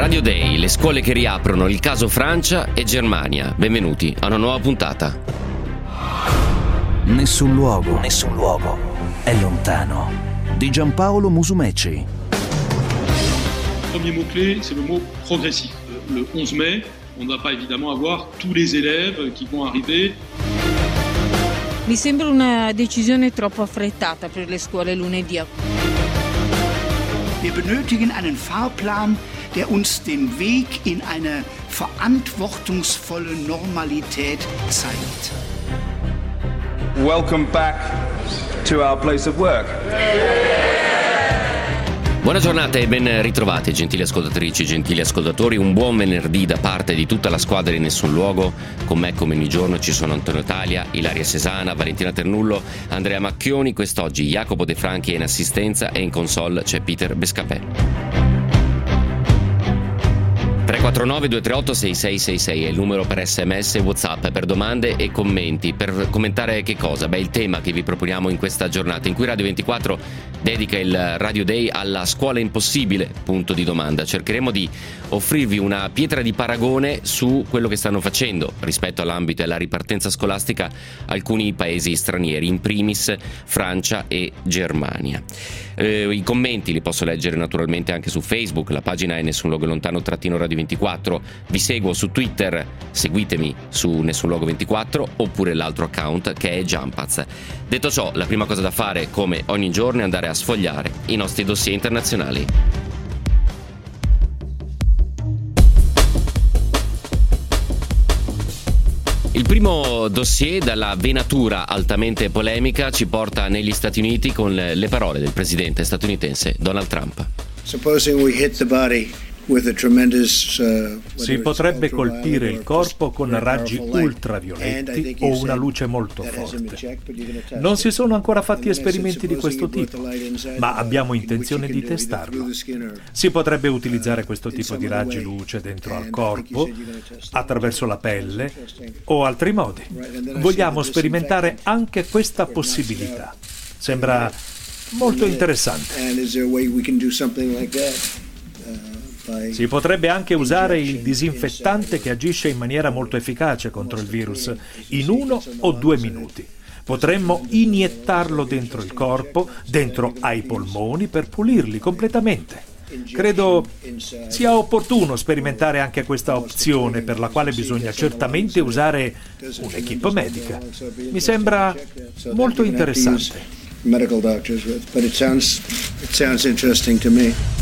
Radio Day, le scuole che riaprono, il caso Francia e Germania. Benvenuti a una nuova puntata. Nessun luogo è lontano. Di Giampaolo Musumeci. Le premier mot-clé, c'est le mot progressif. Le 11 mai, on ne va pas évidemment avoir tous les élèves qui vont arriver. Mi sembra una decisione troppo affrettata per le scuole lunedì. Wir benötigen einen Fahrplan, der uns den Weg in eine verantwortungsvolle Normalität zeigt. Welcome back to our place of work. Buona giornata e ben ritrovati, gentili ascoltatrici, gentili ascoltatori. Un buon venerdì da parte di tutta la squadra di Nessun Luogo. Con me, come ogni giorno, ci sono Antonio Talia, Ilaria Sesana, Valentina Ternullo, Andrea Macchioni. Quest'oggi Jacopo De Franchi è in assistenza e in console c'è Peter Bescapè. 349-238-6666 è il numero per SMS e WhatsApp, per domande e commenti. Per commentare che cosa? Il tema che vi proponiamo in questa giornata, in cui Radio 24 dedica il Radio Day alla scuola impossibile, punto di domanda. Cercheremo di offrirvi una pietra di paragone su quello che stanno facendo rispetto all'ambito e alla ripartenza scolastica alcuni paesi stranieri, in primis Francia e Germania. I commenti li posso leggere naturalmente anche su Facebook, la pagina è Nessun Luogo Lontano _Radio 24. Vi seguo su Twitter, seguitemi su Nessun Luogo 24, oppure l'altro account che è Jumpaz. Detto ciò, la prima cosa da fare, come ogni giorno, è andare a sfogliare i nostri dossier internazionali. Il primo dossier, dalla venatura altamente polemica, ci porta negli Stati Uniti con le parole del presidente statunitense Donald Trump. Supposing we hit the body. Si potrebbe colpire il corpo con raggi ultravioletti o una luce molto forte. Non si sono ancora fatti esperimenti di questo tipo, ma abbiamo intenzione di testarlo. Si potrebbe utilizzare questo tipo di raggi luce dentro al corpo, attraverso la pelle o altri modi. Vogliamo sperimentare anche questa possibilità. Sembra molto interessante. Si potrebbe anche usare il disinfettante che agisce in maniera molto efficace contro il virus in 1 o 2 minuti. Potremmo iniettarlo dentro il corpo, dentro ai polmoni, per pulirli completamente. Credo sia opportuno sperimentare anche questa opzione, per la quale bisogna certamente usare un'equipe medica. Mi sembra molto interessante. Medical doctors with, but it sounds interesting to me.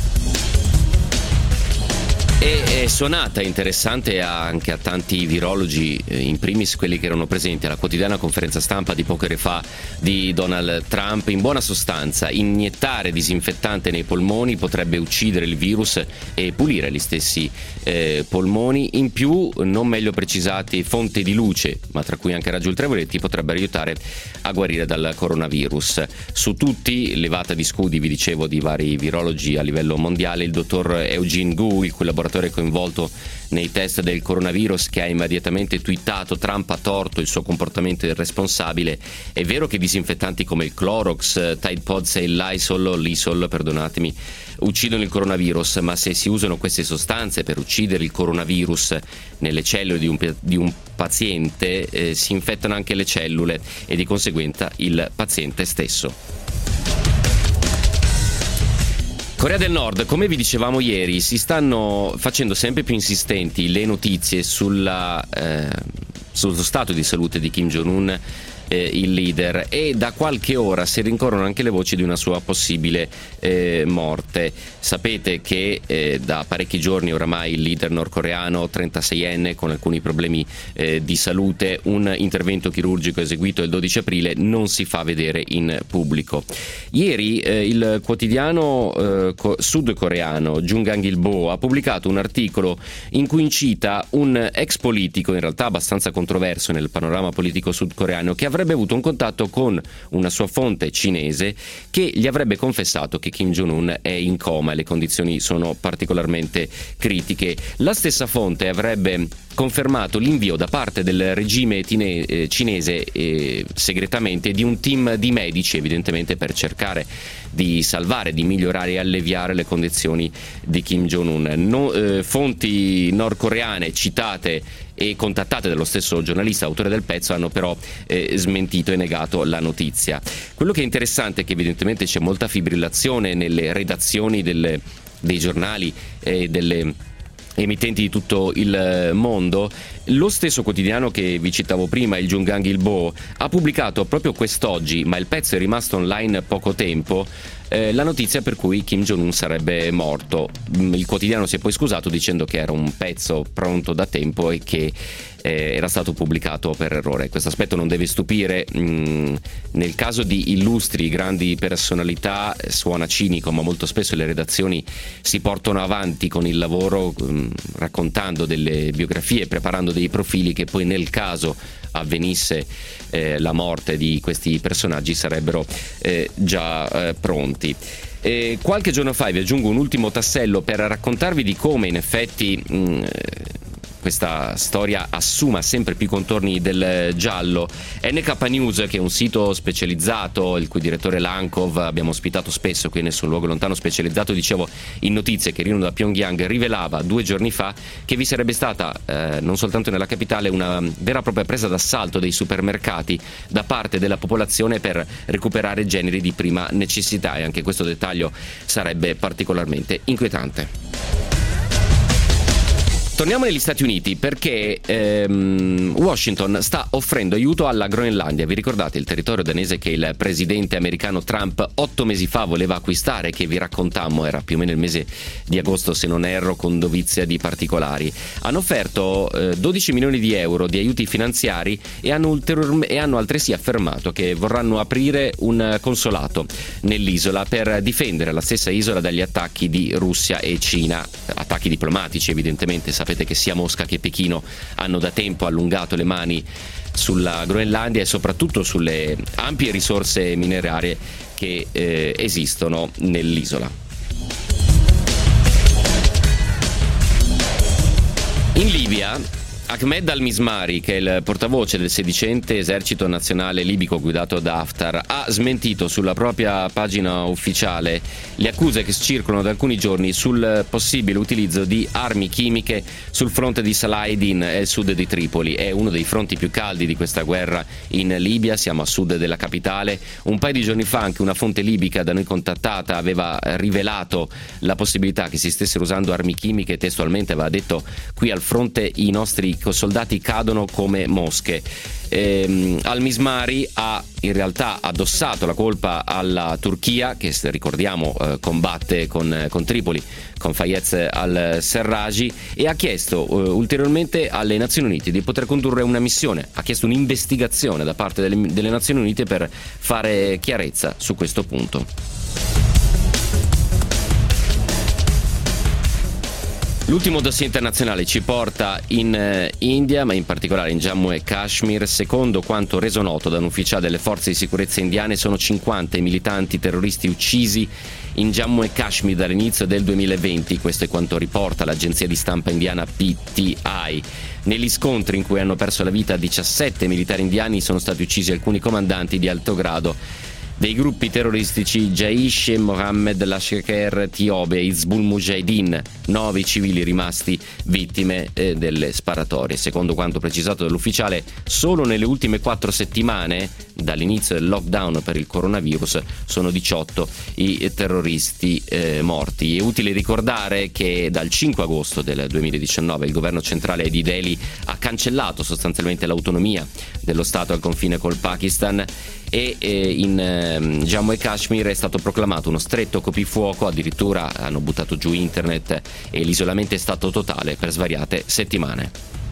È suonata interessante anche a tanti virologi, in primis quelli che erano presenti alla quotidiana conferenza stampa di poche ore fa di Donald Trump. In buona sostanza, iniettare disinfettante nei polmoni potrebbe uccidere il virus e pulire gli stessi polmoni. In più, non meglio precisati fonti di luce, ma tra cui anche raggi ultravioletti, potrebbero aiutare a guarire dal coronavirus. Su tutti, levata di scudi, vi dicevo, di vari virologi a livello mondiale, il dottor Eugene Gu, il collaboratore coinvolto nei test del coronavirus, che ha immediatamente twittato: Trump ha torto, il suo comportamento è irresponsabile. È vero che disinfettanti come il Clorox, Tide Pods e il Lysol, perdonatemi, uccidono il coronavirus, ma se si usano queste sostanze per uccidere il coronavirus nelle cellule di un paziente, si infettano anche le cellule e di conseguenza il paziente stesso. Corea del Nord, come vi dicevamo ieri, si stanno facendo sempre più insistenti le notizie sullo stato di salute di Kim Jong-un, il leader, e da qualche ora si rincorrono anche le voci di una sua possibile morte. Sapete che da parecchi giorni oramai il leader nordcoreano, 36enne, con alcuni problemi di salute, un intervento chirurgico eseguito il 12 aprile, non si fa vedere in pubblico. Ieri il quotidiano sudcoreano Jungang-ilbo ha pubblicato un articolo in cui incita un ex politico, in realtà abbastanza controverso nel panorama politico sudcoreano, che avrebbe avuto un contatto con una sua fonte cinese che gli avrebbe confessato che Kim Jong-un è in coma e le condizioni sono particolarmente critiche. La stessa fonte avrebbe confermato l'invio da parte del regime cinese segretamente di un team di medici, evidentemente per cercare di salvare, di migliorare e alleviare le condizioni di Kim Jong-un. Fonti nordcoreane citate e contattate dallo stesso giornalista autore del pezzo hanno però smentito e negato la notizia. Quello che è interessante è che evidentemente c'è molta fibrillazione nelle redazioni dei giornali e delle emittenti di tutto il mondo. Lo stesso quotidiano che vi citavo prima, il Jungang Ilbo, ha pubblicato proprio quest'oggi, ma il pezzo è rimasto online poco tempo, la notizia per cui Kim Jong-un sarebbe morto. Il quotidiano si è poi scusato dicendo che era un pezzo pronto da tempo e che era stato pubblicato per errore. Questo aspetto non deve stupire. Nel caso di illustri grandi personalità suona cinico, ma molto spesso le redazioni si portano avanti con il lavoro raccontando delle biografie, preparando dei profili che poi nel caso avvenisse la morte di questi personaggi sarebbero già pronti. Qualche giorno fa vi aggiungo un ultimo tassello per raccontarvi di come in effetti questa storia assuma sempre più contorni del giallo. NK News, che è un sito specializzato, il cui direttore Lankov abbiamo ospitato spesso qui Nessun Luogo Lontano, specializzato, dicevo, in notizie che arrivano da Pyongyang, rivelava 2 giorni fa che vi sarebbe stata non soltanto nella capitale una vera e propria presa d'assalto dei supermercati da parte della popolazione per recuperare generi di prima necessità, e anche questo dettaglio sarebbe particolarmente inquietante. Torniamo negli Stati Uniti perché Washington sta offrendo aiuto alla Groenlandia. Vi ricordate il territorio danese che il presidente americano Trump 8 mesi fa voleva acquistare, che vi raccontammo, era più o meno il mese di agosto se non erro, con dovizia di particolari. Hanno offerto 12 milioni di euro di aiuti finanziari e hanno altresì affermato che vorranno aprire un consolato nell'isola per difendere la stessa isola dagli attacchi di Russia e Cina, attacchi diplomatici evidentemente. Sapete che sia Mosca che Pechino hanno da tempo allungato le mani sulla Groenlandia e soprattutto sulle ampie risorse minerarie che esistono nell'isola. In Libia, Ahmed al-Mismari, che è il portavoce del sedicente esercito nazionale libico guidato da Haftar, ha smentito sulla propria pagina ufficiale le accuse che circolano da alcuni giorni sul possibile utilizzo di armi chimiche sul fronte di Salahdin e il sud di Tripoli. È uno dei fronti più caldi di questa guerra in Libia, siamo a sud della capitale. Un paio di giorni fa anche una fonte libica da noi contattata aveva rivelato la possibilità che si stessero usando armi chimiche, testualmente aveva detto: qui al fronte i nostri soldati cadono come mosche. Al-Mismari ha in realtà addossato la colpa alla Turchia, che ricordiamo combatte con Tripoli, con Fayez al-Serraj, e ha chiesto ulteriormente alle Nazioni Unite di poter condurre una missione, ha chiesto un'investigazione da parte delle Nazioni Unite per fare chiarezza su questo punto. L'ultimo dossier internazionale ci porta in India, ma in particolare in Jammu e Kashmir. Secondo quanto reso noto da un ufficiale delle forze di sicurezza indiane, sono 50 i militanti terroristi uccisi in Jammu e Kashmir dall'inizio del 2020. Questo è quanto riporta l'agenzia di stampa indiana PTI. Negli scontri in cui hanno perso la vita 17 militari indiani sono stati uccisi alcuni comandanti di alto grado dei gruppi terroristici Jaish e Mohammed Lashkar Tiobe e Hizbul Mujahideen, 9 civili rimasti vittime delle sparatorie. Secondo quanto precisato dall'ufficiale, solo nelle ultime 4 settimane dall'inizio del lockdown per il coronavirus sono 18 i terroristi morti. È utile ricordare che dal 5 agosto del 2019 il governo centrale di Delhi ha cancellato sostanzialmente l'autonomia dello Stato al confine col Pakistan e in Jammu e Kashmir è stato proclamato uno stretto coprifuoco, addirittura hanno buttato giù internet e l'isolamento è stato totale per svariate settimane.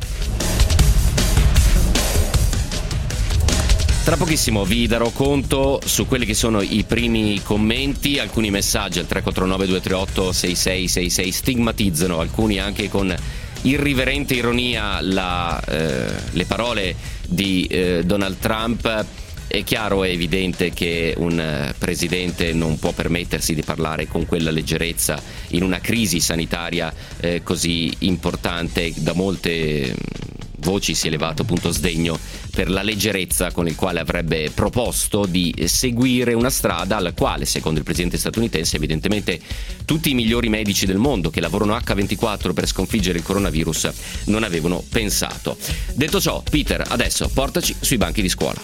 Tra pochissimo vi darò conto su quelli che sono i primi commenti. Alcuni messaggi al 349 238 6666 stigmatizzano, alcuni anche con irriverente ironia, le parole di Donald Trump. È chiaro, è evidente che un presidente non può permettersi di parlare con quella leggerezza in una crisi sanitaria così importante da molte voci si è elevato appunto sdegno per la leggerezza con il quale avrebbe proposto di seguire una strada alla quale, secondo il presidente statunitense, evidentemente tutti i migliori medici del mondo che lavorano H24 per sconfiggere il coronavirus non avevano pensato. Detto ciò, Peter, adesso portaci sui banchi di scuola.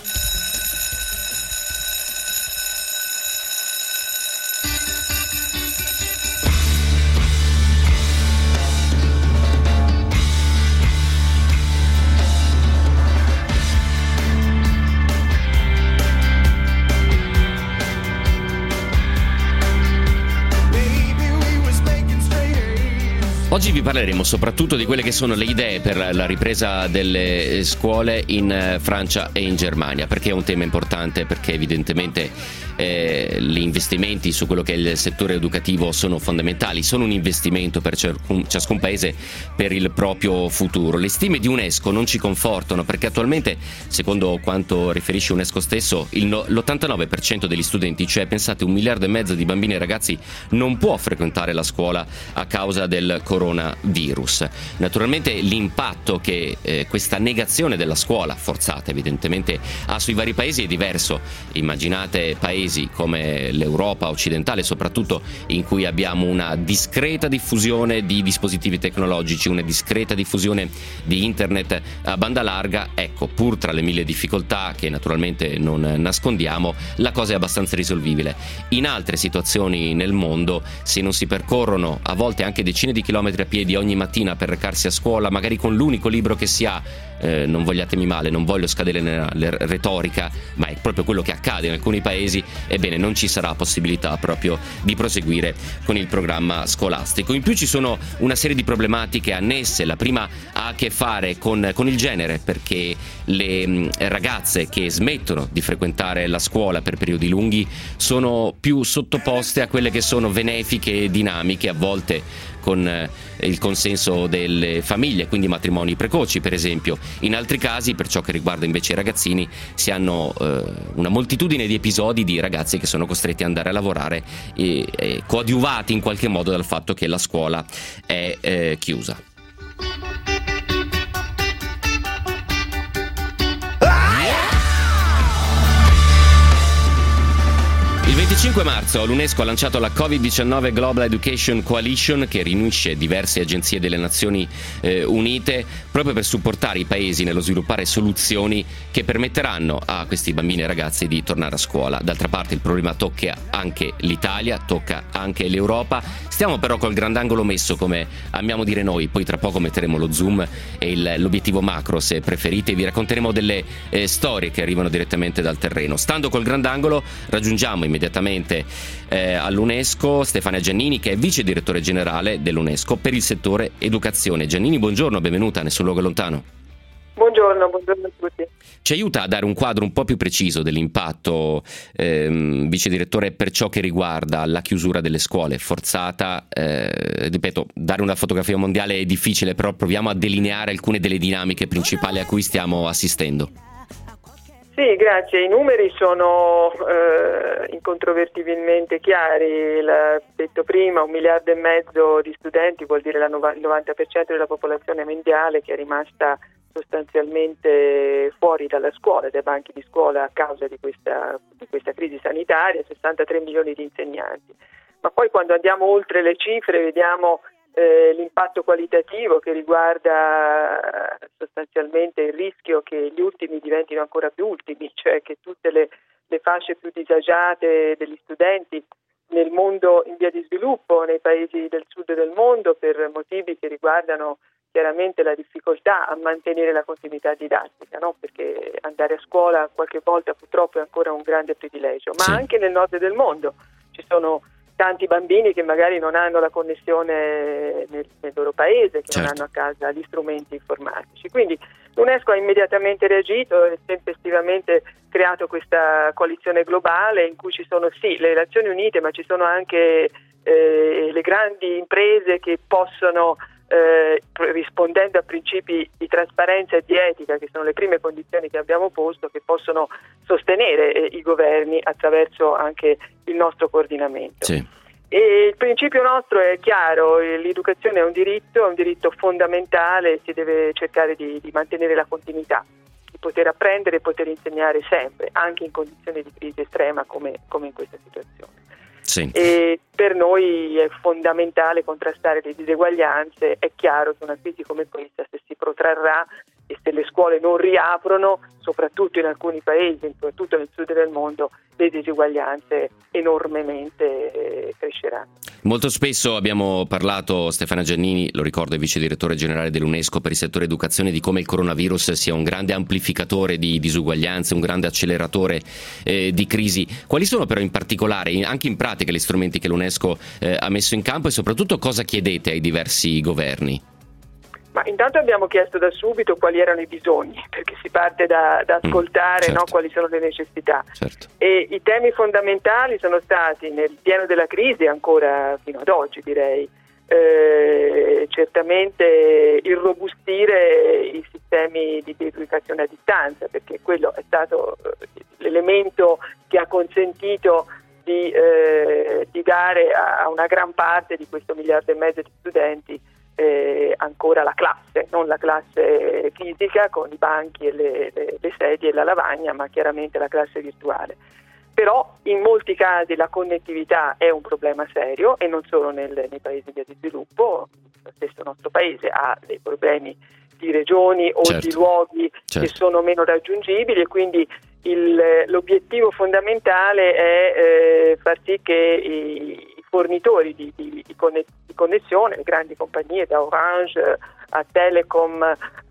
Oggi vi parleremo soprattutto di quelle che sono le idee per la ripresa delle scuole in Francia e in Germania, perché è un tema importante, perché evidentemente gli investimenti su quello che è il settore educativo sono fondamentali, sono un investimento per ciascun paese per il proprio futuro. Le stime di UNESCO non ci confortano, perché attualmente, secondo quanto riferisce UNESCO stesso, l'89% degli studenti, cioè pensate 1,5 miliardi di bambini e ragazzi, non può frequentare la scuola a causa del coronavirus. Naturalmente l'impatto che questa negazione della scuola, forzata evidentemente, ha sui vari paesi è diverso. Immaginate paesi come l'Europa occidentale, soprattutto, in cui abbiamo una discreta diffusione di dispositivi tecnologici, una discreta diffusione di internet a banda larga. Ecco, pur tra le mille difficoltà che naturalmente non nascondiamo, la cosa è abbastanza risolvibile. In altre situazioni nel mondo, se non si percorrono a volte anche decine di chilometri a piedi ogni mattina per recarsi a scuola, magari con l'unico libro che si ha, non vogliatemi male, non voglio scadere nella retorica, ma è proprio quello che accade in alcuni paesi, ebbene non ci sarà possibilità proprio di proseguire con il programma scolastico. In più ci sono una serie di problematiche annesse. La prima ha a che fare con il genere, perché le ragazze che smettono di frequentare la scuola per periodi lunghi sono più sottoposte a quelle che sono benefiche dinamiche, a volte con il consenso delle famiglie, quindi matrimoni precoci per esempio. In altri casi, per ciò che riguarda invece i ragazzini, si hanno una moltitudine di episodi di ragazzi che sono costretti ad andare a lavorare e coadiuvati in qualche modo dal fatto che la scuola è chiusa. Il 25 marzo l'UNESCO ha lanciato la Covid-19 Global Education Coalition, che riunisce diverse agenzie delle Nazioni Unite proprio per supportare i paesi nello sviluppare soluzioni che permetteranno a questi bambini e ragazzi di tornare a scuola. D'altra parte il problema tocca anche l'Italia, tocca anche l'Europa. Stiamo però col grandangolo messo, come amiamo dire noi, poi tra poco metteremo lo zoom e l'obiettivo macro se preferite, vi racconteremo delle storie che arrivano direttamente dal terreno. Stando col grandangolo raggiungiamo immediatamente all'UNESCO Stefania Giannini, che è vice direttore generale dell'UNESCO per il settore educazione. Giannini, buongiorno, benvenuta, Nessun luogo lontano. Buongiorno a tutti. Ci aiuta a dare un quadro un po' più preciso dell'impatto, vice direttore, per ciò che riguarda la chiusura delle scuole forzata. Ripeto, dare una fotografia mondiale è difficile, però proviamo a delineare alcune delle dinamiche principali a cui stiamo assistendo. Sì, grazie. I numeri sono incontrovertibilmente chiari. L'ho detto prima, 1,5 miliardi di studenti vuol dire il 90% della popolazione mondiale che è rimasta sostanzialmente fuori dalla scuola, dai banchi di scuola a causa di questa crisi sanitaria, 63 milioni di insegnanti. Ma poi quando andiamo oltre le cifre vediamo l'impatto qualitativo, che riguarda sostanzialmente il rischio che gli ultimi diventino ancora più ultimi, cioè che tutte le fasce più disagiate degli studenti nel mondo in via di sviluppo, nei paesi del sud del mondo, per motivi che riguardano chiaramente la difficoltà a mantenere la continuità didattica, no? Perché andare a scuola qualche volta purtroppo è ancora un grande privilegio, ma anche nel nord del mondo ci sono tanti bambini che magari non hanno la connessione nel loro paese, che non hanno a casa gli strumenti informatici. Quindi l'UNESCO ha immediatamente reagito e tempestivamente creato questa coalizione globale in cui ci sono sì le Nazioni Unite, ma ci sono anche le grandi imprese che possono, rispondendo a principi di trasparenza e di etica, che sono le prime condizioni che abbiamo posto, che possono sostenere i governi attraverso anche il nostro coordinamento. Sì. E il principio nostro è chiaro: l'educazione è un diritto fondamentale, si deve cercare di mantenere la continuità, di poter apprendere e poter insegnare sempre, anche in condizioni di crisi estrema come in questa situazione. Sì. E per noi è fondamentale contrastare le diseguaglianze. È chiaro che una crisi come questa, se si protrarrà e se le scuole non riaprono, soprattutto in alcuni paesi, soprattutto nel sud del mondo, le diseguaglianze enormemente cresceranno. Molto spesso abbiamo parlato, Stefania Giannini, lo ricordo, è vice direttore generale dell'UNESCO per il settore educazione, di come il coronavirus sia un grande amplificatore di disuguaglianze, un grande acceleratore di crisi. Quali sono però in particolare, anche in pratica, gli strumenti che l'UNESCO ha messo in campo, e soprattutto cosa chiedete ai diversi governi? Ma intanto abbiamo chiesto da subito quali erano i bisogni, perché si parte da ascoltare, certo. quali sono le necessità. Certo. E i temi fondamentali sono stati, nel pieno della crisi, ancora fino ad oggi direi, certamente irrobustire i sistemi di educazione a distanza, perché quello è stato l'elemento che ha consentito di dare a una gran parte di questo 1,5 miliardi di studenti ancora la classe, non la classe fisica con i banchi e le sedie e la lavagna, ma chiaramente la classe virtuale. Però in molti casi la connettività è un problema serio, e non solo nei paesi in via di sviluppo. Lo stesso nostro paese ha dei problemi di regioni o certo. di luoghi certo. che sono meno raggiungibili, e quindi l'obiettivo fondamentale è far sì che i fornitori di connessione, le grandi compagnie, da Orange a Telecom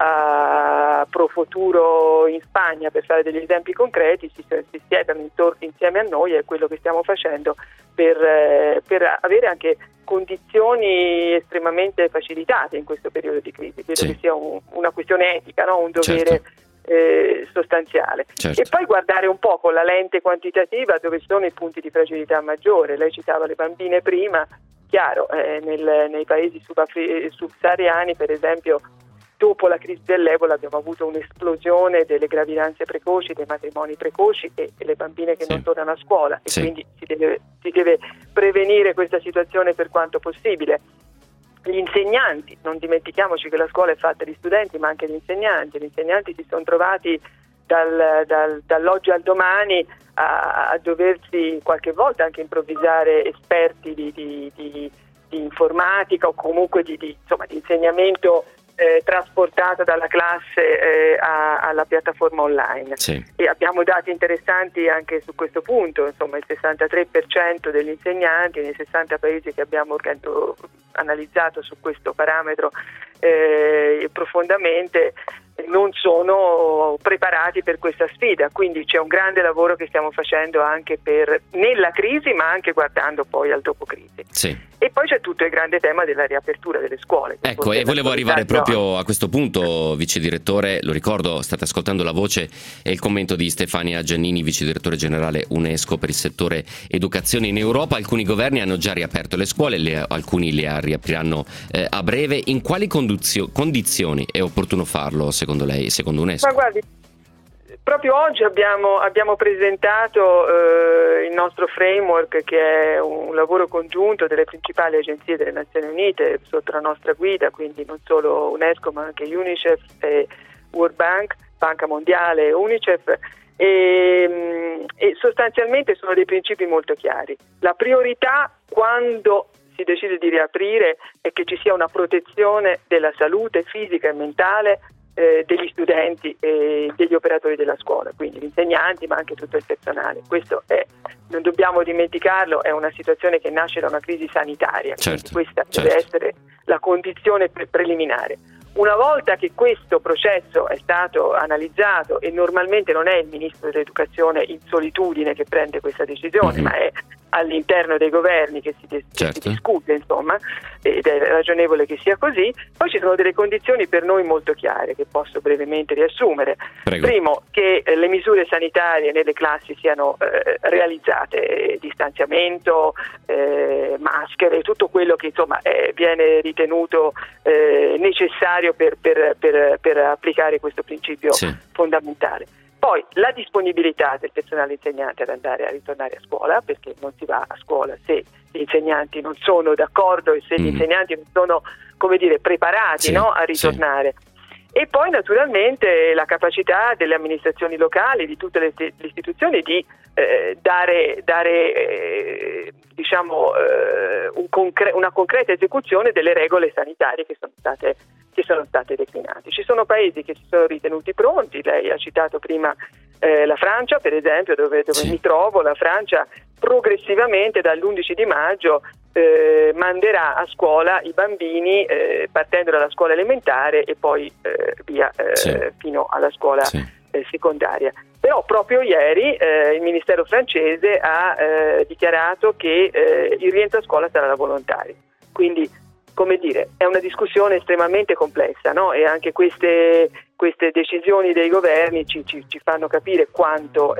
a Profuturo in Spagna, per fare degli esempi concreti, si siedano insieme a noi. È quello che stiamo facendo per avere anche condizioni estremamente facilitate in questo periodo di crisi. Credo che sia una questione etica, no? Un dovere certo. Sostanziale. Certo. E poi guardare un po' con la lente quantitativa dove sono i punti di fragilità maggiore. Lei citava le bambine prima. Chiaro, nei paesi subsahariani, per esempio, dopo la crisi dell'Ebola abbiamo avuto un'esplosione delle gravidanze precoci, dei matrimoni precoci e le bambine che non tornano a scuola, e quindi si deve prevenire questa situazione per quanto possibile. Gli insegnanti, non dimentichiamoci che la scuola è fatta di studenti, ma anche di insegnanti. Gli insegnanti si sono trovati dall'oggi al domani a doversi qualche volta anche improvvisare esperti di informatica, o comunque di insegnamento trasportato dalla classe alla piattaforma online. Sì. E abbiamo dati interessanti anche su questo punto. Insomma, il 63% degli insegnanti nei 60 paesi che abbiamo analizzato su questo parametro profondamente non sono preparati per questa sfida, quindi c'è un grande lavoro che stiamo facendo anche nella crisi, ma anche guardando poi al dopo crisi. Sì. E poi c'è tutto il grande tema della riapertura delle scuole. Ecco, e volevo arrivare proprio a questo punto, vice direttore. Lo ricordo, state ascoltando la voce e il commento di Stefania Giannini, vice direttore generale UNESCO per il settore educazione in Europa. Alcuni governi hanno già riaperto le scuole, alcuni le riapriranno a breve. In quali condizioni è opportuno farlo, secondo lei, secondo UNESCO? Ma guardi, proprio oggi abbiamo presentato il nostro framework, che è un lavoro congiunto delle principali agenzie delle Nazioni Unite sotto la nostra guida, quindi non solo UNESCO ma anche UNICEF e World Bank, Banca Mondiale e UNICEF, e sostanzialmente sono dei principi molto chiari. La priorità quando si decide di riaprire è che ci sia una protezione della salute fisica e mentale degli studenti e degli operatori della scuola, quindi gli insegnanti ma anche tutto il personale. Questo non dobbiamo dimenticarlo, è una situazione che nasce da una crisi sanitaria, certo, quindi questa deve essere la condizione preliminare. Una volta che questo processo è stato analizzato, e normalmente non è il ministro dell'educazione in solitudine che prende questa decisione, ma è all'interno dei governi che si discute, insomma, ed è ragionevole che sia così. Poi ci sono delle condizioni per noi molto chiare che posso brevemente riassumere. Prego. Primo, che le misure sanitarie nelle classi siano realizzate, distanziamento, maschere, tutto quello che insomma viene ritenuto necessario per applicare questo principio fondamentale. Poi la disponibilità del personale insegnante ad andare a ritornare a scuola, perché non si va a scuola se gli insegnanti non sono d'accordo e se gli insegnanti non sono, preparati a ritornare. Sì. E poi naturalmente la capacità delle amministrazioni locali, di tutte le istituzioni di dare una concreta esecuzione delle regole sanitarie che sono state declinate. Ci sono paesi che si sono ritenuti pronti, lei ha citato prima la Francia per esempio, dove mi trovo. La Francia progressivamente dall'11 di maggio manderà a scuola i bambini partendo dalla scuola elementare e poi via fino alla scuola secondaria. Però proprio ieri il Ministero francese ha dichiarato che il rientro a scuola sarà volontario. Quindi, è una discussione estremamente complessa, no? E anche queste decisioni dei governi ci fanno capire quanto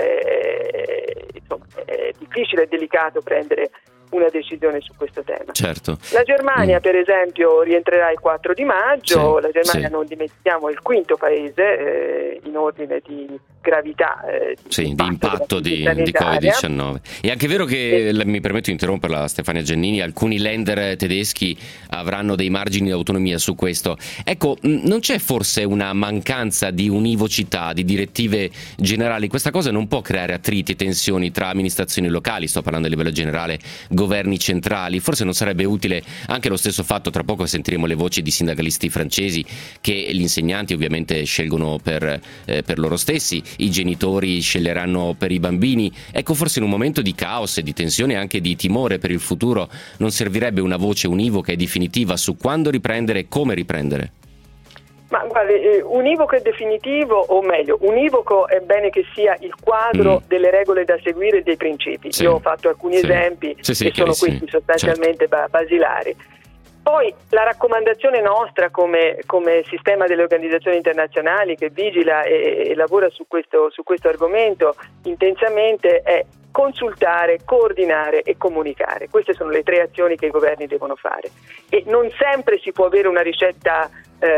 è difficile e delicato prendere una decisione su questo tema. Certo. La Germania, per esempio, rientrerà il 4 di maggio. La Germania, non dimentichiamo, è il quinto paese in ordine di gravità di impatto di Covid-19. È anche vero che, mi permetto di interromperla, Stefania Giannini, alcuni Länder tedeschi avranno dei margini di autonomia su questo. Ecco, non c'è forse una mancanza di univocità, di direttive generali? Questa cosa non può creare attriti e tensioni tra amministrazioni locali, sto parlando a livello generale, governi centrali? Forse non sarebbe utile anche lo stesso fatto, tra poco sentiremo le voci di sindacalisti francesi, che gli insegnanti ovviamente scelgono per loro stessi, i genitori sceglieranno per i bambini. Ecco, forse in un momento di caos e di tensione e anche di timore per il futuro non servirebbe una voce univoca e definitiva su quando riprendere e come riprendere? Ma guardi, univoco e definitivo, o meglio, univoco è bene che sia il quadro delle regole da seguire e dei principi. Io ho fatto alcuni esempi che sono questi sostanzialmente basilari. Poi la raccomandazione nostra come sistema delle organizzazioni internazionali che vigila e lavora su questo argomento intensamente è consultare, coordinare e comunicare. Queste sono le 3 azioni che i governi devono fare, e non sempre si può avere una ricetta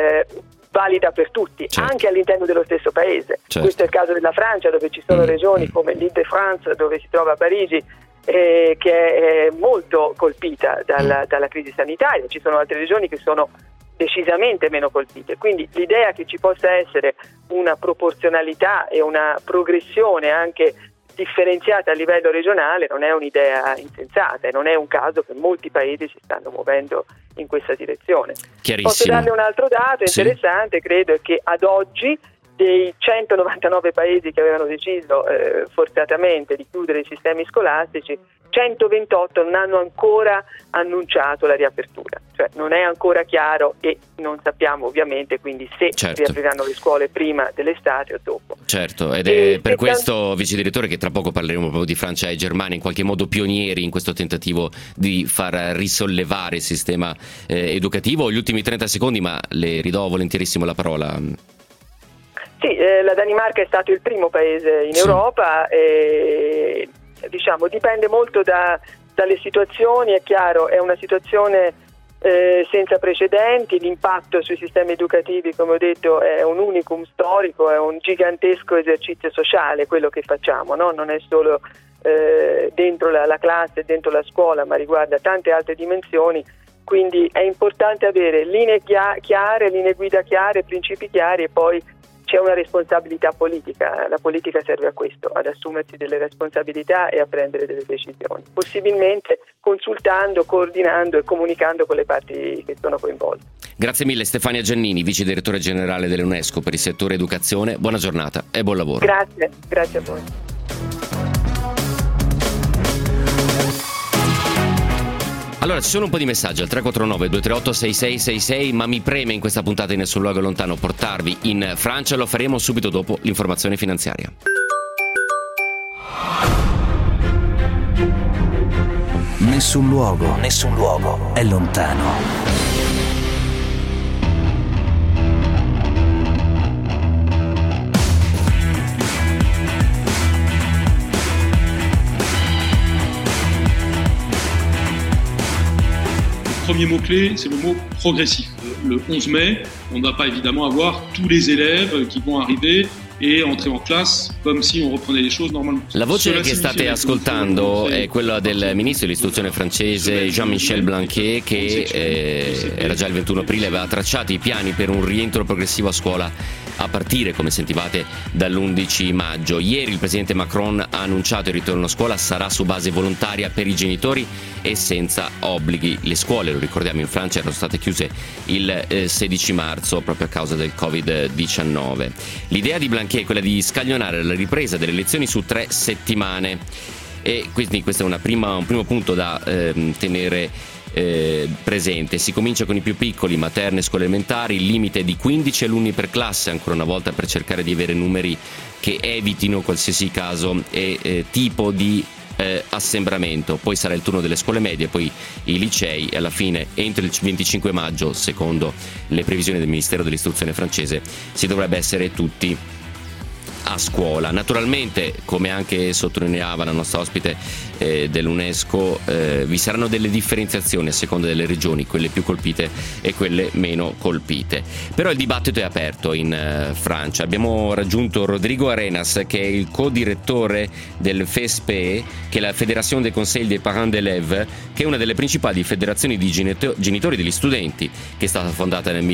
valida per tutti, anche all'interno dello stesso paese. Questo è il caso della Francia, dove ci sono regioni come l'Île-de-France, dove si trova a Parigi, che è molto colpita dalla crisi sanitaria. Ci sono altre regioni che sono decisamente meno colpite, quindi l'idea che ci possa essere una proporzionalità e una progressione anche differenziata a livello regionale non è un'idea insensata, e non è un caso che molti paesi si stanno muovendo in questa direzione. Posso darle un altro dato interessante, credo, è che ad oggi dei 199 paesi che avevano deciso forzatamente di chiudere i sistemi scolastici, 128 non hanno ancora annunciato la riapertura, cioè non è ancora chiaro e non sappiamo ovviamente quindi se riapriranno le scuole prima dell'estate o dopo. Certo, ed è per questo, vice direttore, che tra poco parleremo proprio di Francia e Germania, in qualche modo pionieri in questo tentativo di far risollevare il sistema educativo. Gli ultimi 30 secondi, ma le ridò volentierissimo la parola. Sì, la Danimarca è stato il primo paese in Europa e dipende molto dalle situazioni. È chiaro, è una situazione senza precedenti, l'impatto sui sistemi educativi, come ho detto, è un unicum storico, è un gigantesco esercizio sociale quello che facciamo, no? Non è solo dentro la classe, dentro la scuola, ma riguarda tante altre dimensioni. Quindi è importante avere linee chiare, linee guida chiare, principi chiari, e poi c'è una responsabilità politica. La politica serve a questo, ad assumersi delle responsabilità e a prendere delle decisioni, possibilmente consultando, coordinando e comunicando con le parti che sono coinvolte. Grazie mille Stefania Giannini, vice direttore generale dell'UNESCO per il settore educazione. Buona giornata e buon lavoro. Grazie a voi. Allora, ci sono un po' di messaggi al 349-238-6666, ma mi preme in questa puntata di Nessun Luogo Lontano portarvi in Francia. Lo faremo subito dopo l'informazione finanziaria. Nessun luogo è lontano. Le premier mot-clé, c'est le mot progressif. Le 11 mai, on ne va pas évidemment avoir tous les élèves qui vont arriver et entrer en classe comme si on reprenait les choses normalement. La voce che state ascoltando è quella del ministro dell'istruzione francese Jean-Michel Blanquer, che era già il 21 aprile, aveva tracciato i piani per un rientro progressivo a scuola a partire, come sentivate, dall'11 maggio. Ieri il presidente Macron ha annunciato il ritorno a scuola sarà su base volontaria per i genitori e senza obblighi. Le scuole, lo ricordiamo, in Francia erano state chiuse il 16 marzo proprio a causa del Covid-19. L'idea di Blanquer è quella di scaglionare la ripresa delle lezioni su 3 settimane e quindi questo è un primo punto da tenere presente. Si comincia con i più piccoli, materne, scuole elementari, il limite è di 15 alunni per classe, ancora una volta per cercare di avere numeri che evitino qualsiasi caso e tipo di assembramento. Poi sarà il turno delle scuole medie, poi i licei e alla fine entro il 25 maggio, secondo le previsioni del Ministero dell'Istruzione francese, si dovrebbe essere tutti a scuola. Naturalmente, come anche sottolineava la nostra ospite dell'UNESCO, vi saranno delle differenziazioni a seconda delle regioni, quelle più colpite e quelle meno colpite. Però il dibattito è aperto in Francia. Abbiamo raggiunto Rodrigo Arenas, che è il co-direttore del FESPE, che è la Fédération des Conseils des Parents d'Élèves, che è una delle principali federazioni di genitori degli studenti, che è stata fondata nel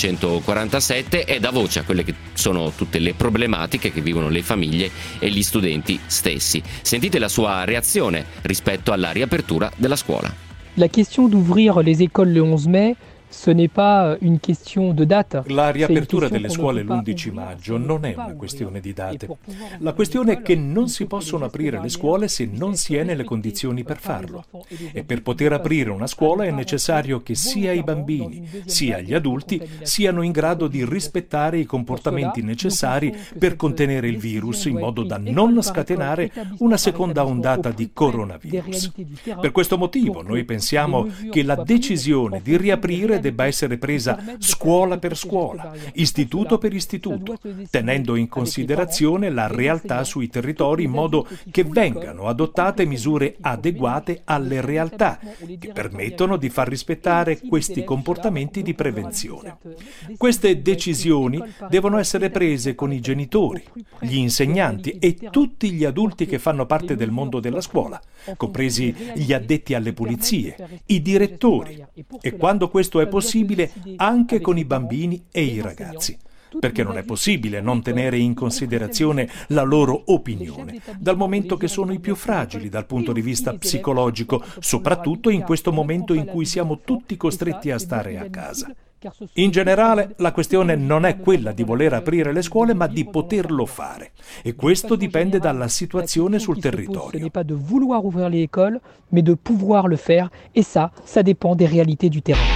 1947 e dà voce a quelle che sono tutte le problematiche che vivono le famiglie e gli studenti stessi. Sentite la sua reazione rispetto alla riapertura della scuola. La question d'ouvrir les écoles le 11 mai, ce n'est pas une question de date. La riapertura delle scuole l'11 maggio non è una questione di date. La questione è che non si possono aprire le scuole se non si è nelle condizioni per farlo. E per poter aprire una scuola è necessario che sia i bambini sia gli adulti siano in grado di rispettare i comportamenti necessari per contenere il virus, in modo da non scatenare una seconda ondata di coronavirus. Per questo motivo noi pensiamo che la decisione di riaprire debba essere presa scuola per scuola, istituto per istituto, tenendo in considerazione la realtà sui territori, in modo che vengano adottate misure adeguate alle realtà che permettono di far rispettare questi comportamenti di prevenzione. Queste decisioni devono essere prese con i genitori, gli insegnanti e tutti gli adulti che fanno parte del mondo della scuola, compresi gli addetti alle pulizie, i direttori, e quando questo è possibile anche con i bambini e i ragazzi, perché non è possibile non tenere in considerazione la loro opinione, dal momento che sono i più fragili dal punto di vista psicologico, soprattutto in questo momento in cui siamo tutti costretti a stare a casa. In generale, la questione non è quella di voler aprire le scuole, ma di poterlo fare. E questo dipende dalla situazione sul territorio. Ce n'est pas de vouloir ouvrir les écoles, mais de pouvoir le faire. Et ça dépend des réalités du terrain.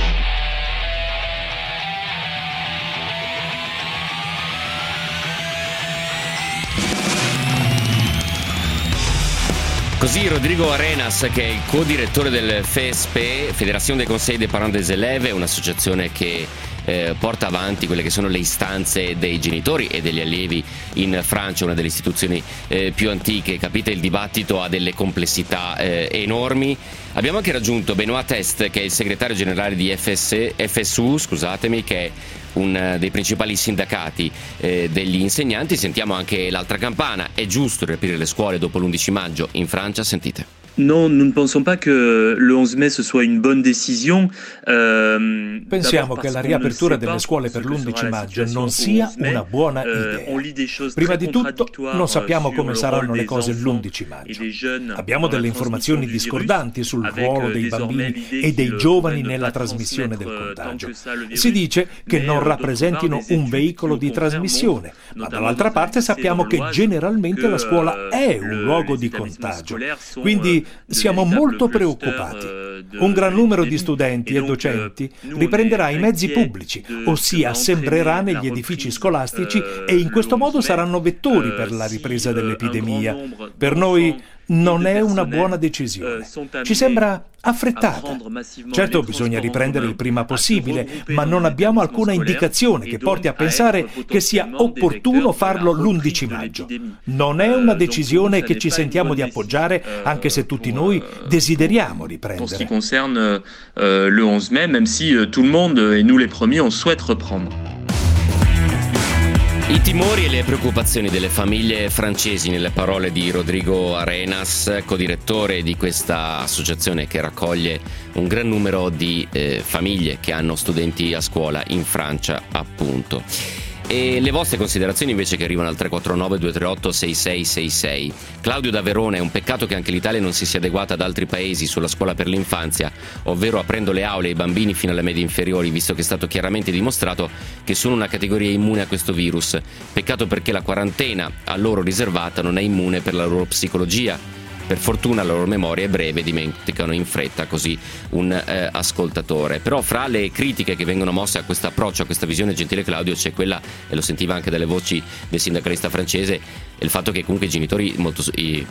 Così Rodrigo Arenas, che è il co-direttore del FESPE, Fédération des Conseils des Parents des Élèves, un'associazione che porta avanti quelle che sono le istanze dei genitori e degli allievi in Francia, una delle istituzioni più antiche. Capite, il dibattito ha delle complessità enormi. Abbiamo anche raggiunto Benoît Test, che è il segretario generale di FSU, che è un dei principali sindacati degli insegnanti. Sentiamo anche l'altra campana. È giusto riaprire le scuole dopo l'11 maggio in Francia? Sentite. Non, nous ne pensons pas que le 11 mai ce soit une bonne décision. Pensiamo che la riapertura delle scuole per l'11 maggio non sia una buona idea. Prima di tutto, non sappiamo come saranno le cose l'11 maggio. Abbiamo delle informazioni discordanti sul ruolo dei bambini e dei giovani nella trasmissione del contagio. Si dice che non rappresentino un veicolo di trasmissione, ma dall'altra parte sappiamo che generalmente la scuola è un luogo di contagio. Quindi siamo molto preoccupati. Un gran numero di studenti e docenti riprenderà i mezzi pubblici o si assembrerà negli edifici scolastici e in questo modo saranno vettori per la ripresa dell'epidemia. Per noi non è una buona decisione. Ci sembra affrettata. Certo, bisogna riprendere il prima possibile, ma non abbiamo alcuna indicazione che porti a pensare che sia opportuno farlo l'11 maggio. Non è una decisione che ci sentiamo di appoggiare, anche se tutti noi desideriamo riprendere. Pour ce qui concerne le 11 mai, même si tout le monde, et nous les premiers, on souhaite reprendre. I timori e le preoccupazioni delle famiglie francesi nelle parole di Rodrigo Arenas, codirettore di questa associazione che raccoglie un gran numero di famiglie che hanno studenti a scuola in Francia, appunto. E le vostre considerazioni invece che arrivano al 349-238-6666. Claudio da Verona: è un peccato che anche l'Italia non si sia adeguata ad altri paesi sulla scuola per l'infanzia, ovvero aprendo le aule ai bambini fino alle medie inferiori, visto che è stato chiaramente dimostrato che sono una categoria immune a questo virus. Peccato perché la quarantena a loro riservata non è immune per la loro psicologia. Per fortuna la loro memoria è breve, dimenticano in fretta, così un ascoltatore. Però fra le critiche che vengono mosse a questo approccio, a questa visione, gentile Claudio, c'è quella, e lo sentiva anche dalle voci del sindacalista francese, il fatto che comunque i genitori, i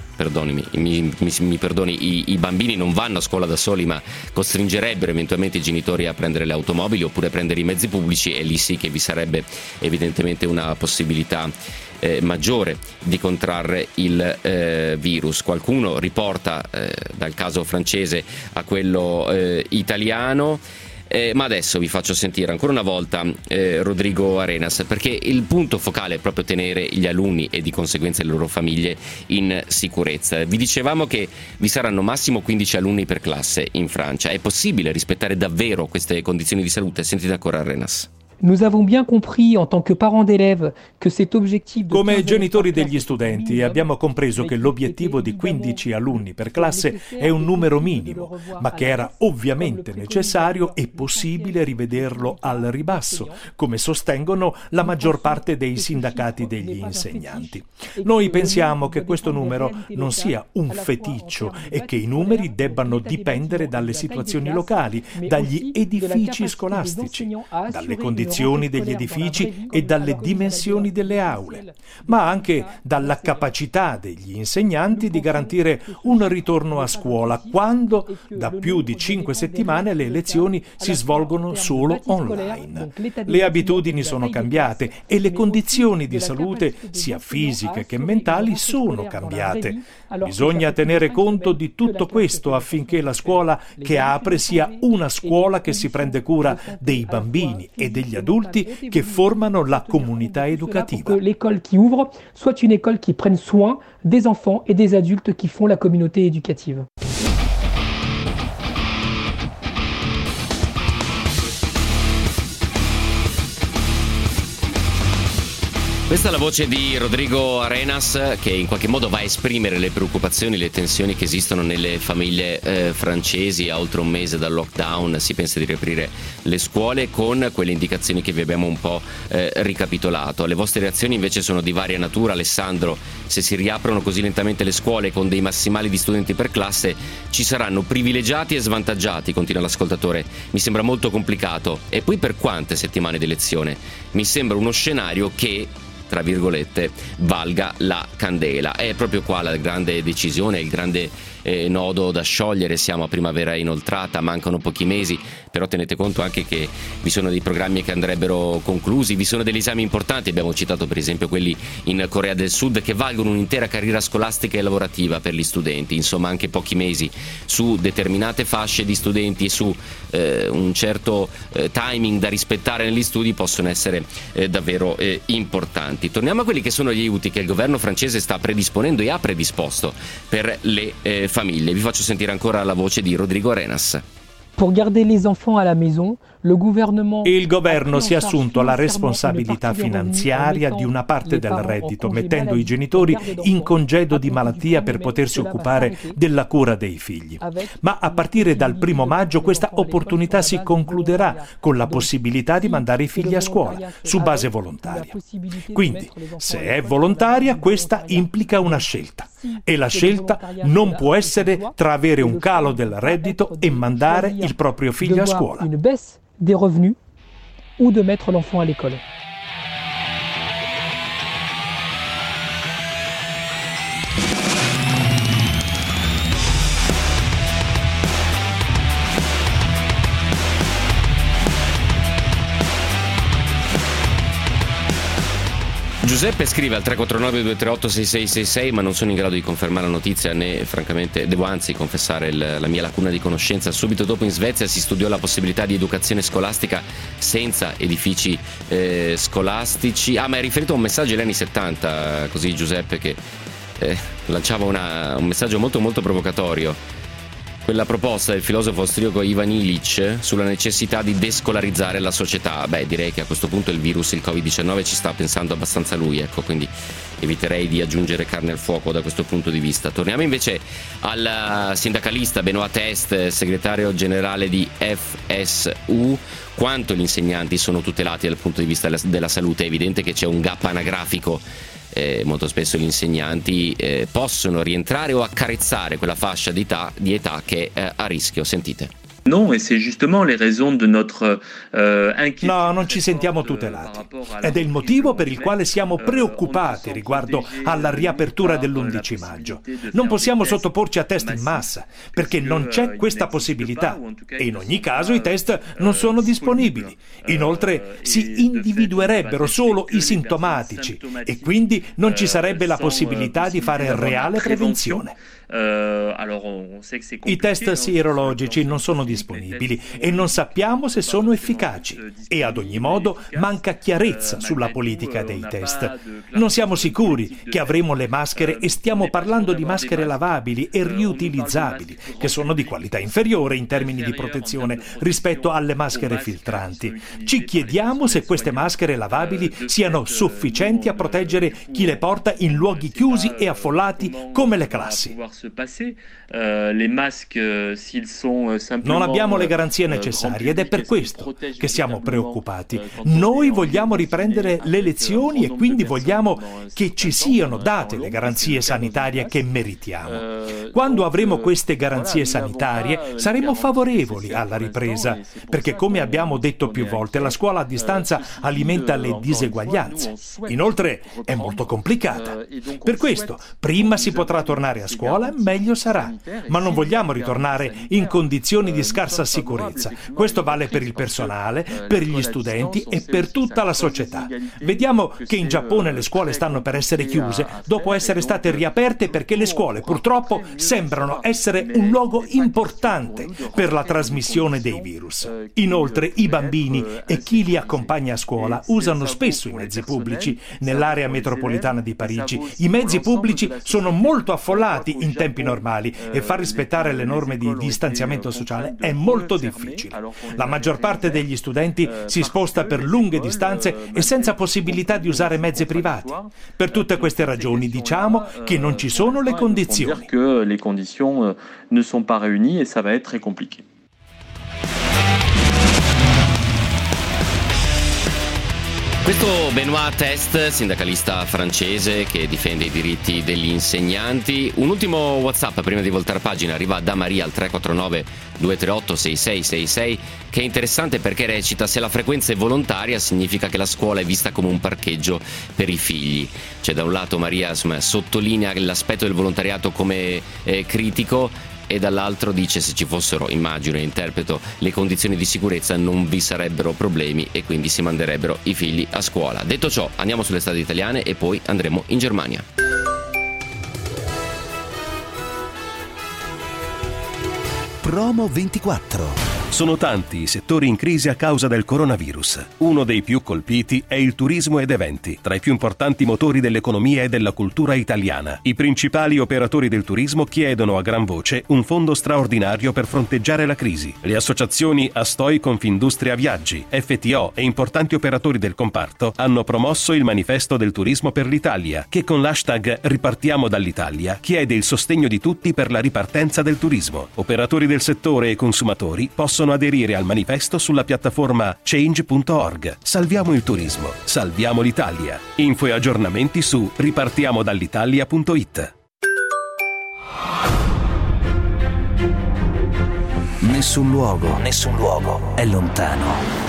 bambini non vanno a scuola da soli, ma costringerebbero eventualmente i genitori a prendere le automobili oppure a prendere i mezzi pubblici, e lì sì che vi sarebbe evidentemente una possibilità maggiore di contrarre il virus. Qualcuno riporta dal caso francese a quello italiano, ma adesso vi faccio sentire ancora una volta Rodrigo Arenas, perché il punto focale è proprio tenere gli alunni e di conseguenza le loro famiglie in sicurezza. Vi dicevamo che vi saranno massimo 15 alunni per classe in Francia. È possibile rispettare davvero queste condizioni di salute? Sentite ancora Arenas. Nous avons bien compris en tant que parents d'élèves que cet objectif de Come genitori degli studenti abbiamo compreso che l'obiettivo di 15 alunni per classe è un numero minimo, ma che era ovviamente necessario e possibile rivederlo al ribasso, come sostengono la maggior parte dei sindacati degli insegnanti. Noi pensiamo che questo numero non sia un feticcio e che i numeri debbano dipendere dalle situazioni locali, dagli edifici scolastici, dalle condizioni degli edifici e dalle dimensioni delle aule, ma anche dalla capacità degli insegnanti di garantire un ritorno a scuola quando da più di 5 settimane le lezioni si svolgono solo online. Le abitudini sono cambiate e le condizioni di salute, sia fisiche che mentali, sono cambiate. Bisogna tenere conto di tutto questo affinché la scuola che apre sia una scuola che si prende cura dei bambini e degli adulti che formano la comunità educativa. Que l'école qui ouvre soit une école qui prenne soin des enfants et des adultes qui font la communauté éducative. Questa è la voce di Rodrigo Arenas, che in qualche modo va a esprimere le preoccupazioni, le tensioni che esistono nelle famiglie francesi. A oltre un mese dal lockdown si pensa di riaprire le scuole con quelle indicazioni che vi abbiamo un po' ricapitolato. Le vostre reazioni invece sono di varia natura. Alessandro: se si riaprono così lentamente le scuole con dei massimali di studenti per classe, ci saranno privilegiati e svantaggiati, continua l'ascoltatore. Mi sembra molto complicato. E poi per quante settimane di lezione? Mi sembra uno scenario che, tra virgolette, valga la candela. È proprio qua la grande decisione, il grande nodo da sciogliere. Siamo a primavera inoltrata, mancano pochi mesi, però tenete conto anche che vi sono dei programmi che andrebbero conclusi, vi sono degli esami importanti, abbiamo citato per esempio quelli in Corea del Sud, che valgono un'intera carriera scolastica e lavorativa per gli studenti. Insomma, anche pochi mesi su determinate fasce di studenti e su un certo timing da rispettare negli studi possono essere davvero importanti. Torniamo a quelli che sono gli aiuti che il governo francese sta predisponendo e ha predisposto per le famiglie. Vi faccio sentire ancora la voce di Rodrigo Arenas. Pour garder les enfants à la maison, le gouvernement Il governo si è assunto la responsabilità finanziaria di una parte del reddito, mettendo i genitori in congedo di malattia per potersi occupare della cura dei figli. Ma a partire dal 1 maggio questa opportunità si concluderà con la possibilità di mandare i figli a scuola su base volontaria. Quindi, se è volontaria, questa implica una scelta. E la scelta non può essere tra avere un calo del reddito e mandare il proprio figlio a scuola. Une baisse des revenus ou de mettre l'enfant à l'école. Giuseppe scrive al 349-238-6666, ma non sono in grado di confermare la notizia, né francamente devo anzi confessare la mia lacuna di conoscenza. Subito dopo in Svezia si studiò la possibilità di educazione scolastica senza edifici scolastici. Ma è riferito a un messaggio degli anni 70, così Giuseppe, che lanciava un messaggio molto molto provocatorio. Quella proposta del filosofo austriaco Ivan Illich sulla necessità di descolarizzare la società. Direi che a questo punto il virus, il Covid-19, ci sta pensando abbastanza lui, ecco, quindi eviterei di aggiungere carne al fuoco da questo punto di vista. Torniamo invece al sindacalista Benoît Test, segretario generale di FSU. Quanto gli insegnanti sono tutelati dal punto di vista della salute? È evidente che c'è un gap anagrafico. Molto spesso gli insegnanti possono rientrare o accarezzare quella fascia di età che è a rischio. Sentite. No, et c'est justement les raisons de notre inquiétude. No, non ci sentiamo tutelati. Ed è il motivo per il quale siamo preoccupati riguardo alla riapertura dell'11 maggio. Non possiamo sottoporci a test in massa, perché non c'è questa possibilità. E in ogni caso i test non sono disponibili. Inoltre si individuerebbero solo i sintomatici e quindi non ci sarebbe la possibilità di fare reale prevenzione. I test sierologici non sono disponibili e non sappiamo se sono efficaci e ad ogni modo manca chiarezza sulla politica dei test. Non siamo sicuri che avremo le maschere e stiamo parlando di maschere lavabili e riutilizzabili che sono di qualità inferiore in termini di protezione rispetto alle maschere filtranti. Ci chiediamo se queste maschere lavabili siano sufficienti a proteggere chi le porta in luoghi chiusi e affollati come le classi. Non abbiamo le garanzie necessarie ed è per questo che siamo preoccupati. Noi vogliamo riprendere le lezioni e quindi vogliamo che ci siano date le garanzie sanitarie che meritiamo. Quando avremo queste garanzie sanitarie saremo favorevoli alla ripresa, perché come abbiamo detto più volte la scuola a distanza alimenta le diseguaglianze. Inoltre è molto complicata. Per questo prima si potrà tornare a scuola, meglio sarà, ma non vogliamo ritornare in condizioni di scarsa sicurezza. Questo vale per il personale, per gli studenti e per tutta la società. Vediamo che in Giappone le scuole stanno per essere chiuse dopo essere state riaperte perché le scuole purtroppo sembrano essere un luogo importante per la trasmissione dei virus. Inoltre i bambini e chi li accompagna a scuola usano spesso i mezzi pubblici. Nell'area metropolitana di Parigi i mezzi pubblici sono molto affollati in tempi normali e far rispettare le norme di distanziamento sociale è molto difficile. La maggior parte degli studenti si sposta per lunghe distanze e senza possibilità di usare mezzi privati. Per tutte queste ragioni diciamo che non ci sono le condizioni. Le conditions ne sont pas réunies et ça va être très compliqué. Questo Benoît Test, sindacalista francese che difende i diritti degli insegnanti. Un ultimo WhatsApp prima di voltare pagina arriva da Maria al 349-238-6666 che è interessante perché recita: se la frequenza è volontaria significa che la scuola è vista come un parcheggio per i figli. Cioè da un lato Maria sottolinea l'aspetto del volontariato come critico e dall'altro dice se ci fossero, immagino e interpreto, le condizioni di sicurezza non vi sarebbero problemi e quindi si manderebbero i figli a scuola. Detto ciò, andiamo sulle strade italiane e poi andremo in Germania. Promo 24. Sono tanti i settori in crisi a causa del coronavirus. Uno dei più colpiti è il turismo ed eventi, tra i più importanti motori dell'economia e della cultura italiana. I principali operatori del turismo chiedono a gran voce un fondo straordinario per fronteggiare la crisi. Le associazioni Astoi, Confindustria Viaggi, FTO e importanti operatori del comparto hanno promosso il manifesto del turismo per l'Italia, che con l'hashtag Ripartiamo dall'Italia chiede il sostegno di tutti per la ripartenza del turismo. Operatori del settore e consumatori possono aderire al manifesto sulla piattaforma change.org. Salviamo il turismo, salviamo l'Italia. Info e aggiornamenti su ripartiamodall'Italia.it. Nessun luogo è lontano.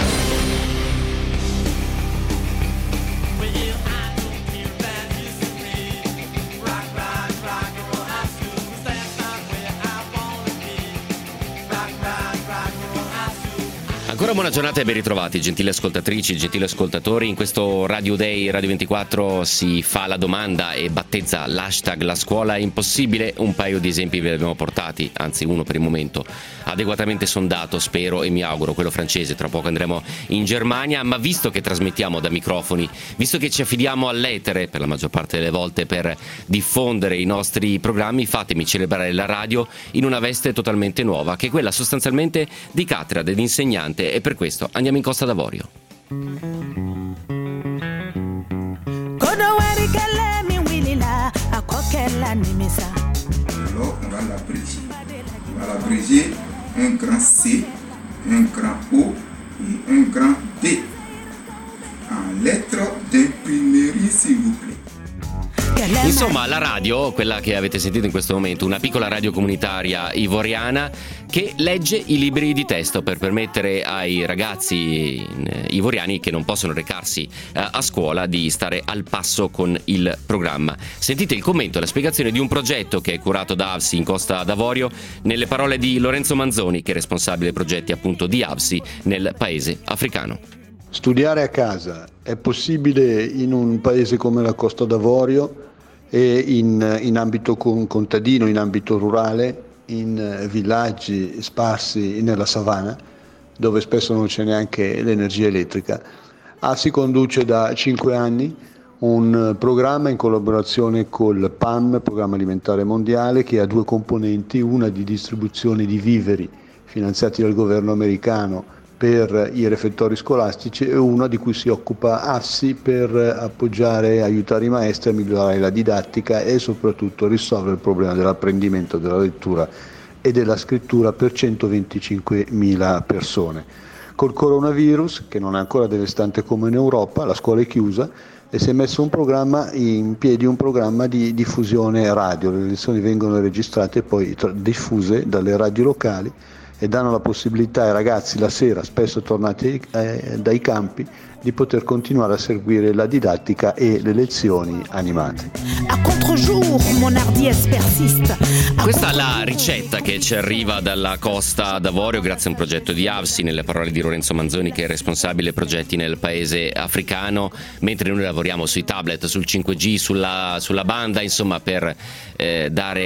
Ancora buona giornata e ben ritrovati, gentili ascoltatrici, gentili ascoltatori. In questo Radio Day Radio 24 si fa la domanda e battezza l'hashtag La scuola è impossibile. Un paio di esempi ve li abbiamo portati, anzi uno per il momento adeguatamente sondato, spero e mi auguro, quello francese. Tra poco andremo in Germania, ma visto che trasmettiamo da microfoni, visto che ci affidiamo all'etere per la maggior parte delle volte per diffondere i nostri programmi, fatemi celebrare la radio in una veste totalmente nuova, che è quella sostanzialmente di cattedra, di insegnante, e per questo andiamo in Costa d'Avorio. Alors on va la briser, un grand C, un grand O et un grand D en lettres d'imprimerie s'il vous plaît. Insomma, la radio, quella che avete sentito in questo momento, una piccola radio comunitaria ivoriana che legge i libri di testo per permettere ai ragazzi ivoriani che non possono recarsi a scuola di stare al passo con il programma. Sentite il commento e la spiegazione di un progetto che è curato da AVSI in Costa d'Avorio nelle parole di Lorenzo Manzoni, che è responsabile progetti appunto di AVSI nel paese africano. Studiare a casa è possibile in un paese come la Costa d'Avorio e in ambito contadino, in ambito rurale, in villaggi sparsi nella savana, dove spesso non c'è neanche l'energia elettrica. AVSI conduce da 5 anni un programma in collaborazione col PAM, Programma Alimentare Mondiale, che ha 2 componenti, una di distribuzione di viveri finanziati dal governo americano per i refettori scolastici e una di cui si occupa AVSI per appoggiare e aiutare i maestri a migliorare la didattica e soprattutto risolvere il problema dell'apprendimento della lettura e della scrittura per 125.000 persone. Col coronavirus, che non è ancora devastante come in Europa, la scuola è chiusa e si è messo in piedi un programma di diffusione radio. Le lezioni vengono registrate e poi diffuse dalle radio locali e danno la possibilità ai ragazzi la sera, spesso tornati dai campi, di poter continuare a seguire la didattica e le lezioni animate. Questa è la ricetta che ci arriva dalla Costa d'Avorio grazie a un progetto di AVSI, nelle parole di Lorenzo Manzoni, che è responsabile progetti nel paese africano, mentre noi lavoriamo sui tablet, sul 5G, sulla banda, insomma, per dare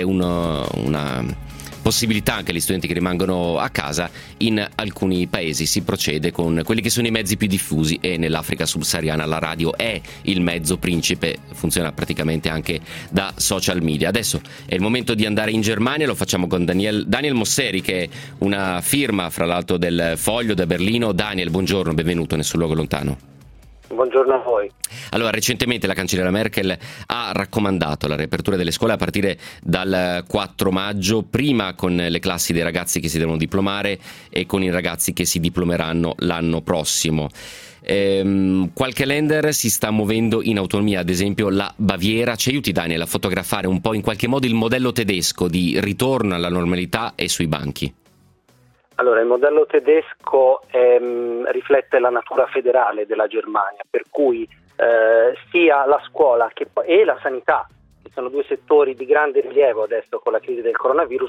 una possibilità anche agli studenti che rimangono a casa. In alcuni paesi si procede con quelli che sono i mezzi più diffusi e nell'Africa subsahariana la radio è il mezzo principe, funziona praticamente anche da social media. Adesso è il momento di andare in Germania, lo facciamo con Daniel Mosseri, che è una firma fra l'altro del Foglio da Berlino. Daniel, buongiorno, benvenuto Nessun Luogo Lontano. Buongiorno a voi. Allora, recentemente la cancelliera Merkel ha raccomandato la riapertura delle scuole a partire dal 4 maggio, prima con le classi dei ragazzi che si devono diplomare e con i ragazzi che si diplomeranno l'anno prossimo. Qualche Länder si sta muovendo in autonomia, ad esempio la Baviera. Ci aiuti, Daniel, a fotografare un po' in qualche modo il modello tedesco di ritorno alla normalità e sui banchi? Allora, il modello tedesco riflette la natura federale della Germania, per cui sia la scuola e la sanità, che sono 2 settori di grande rilievo adesso con la crisi del coronavirus,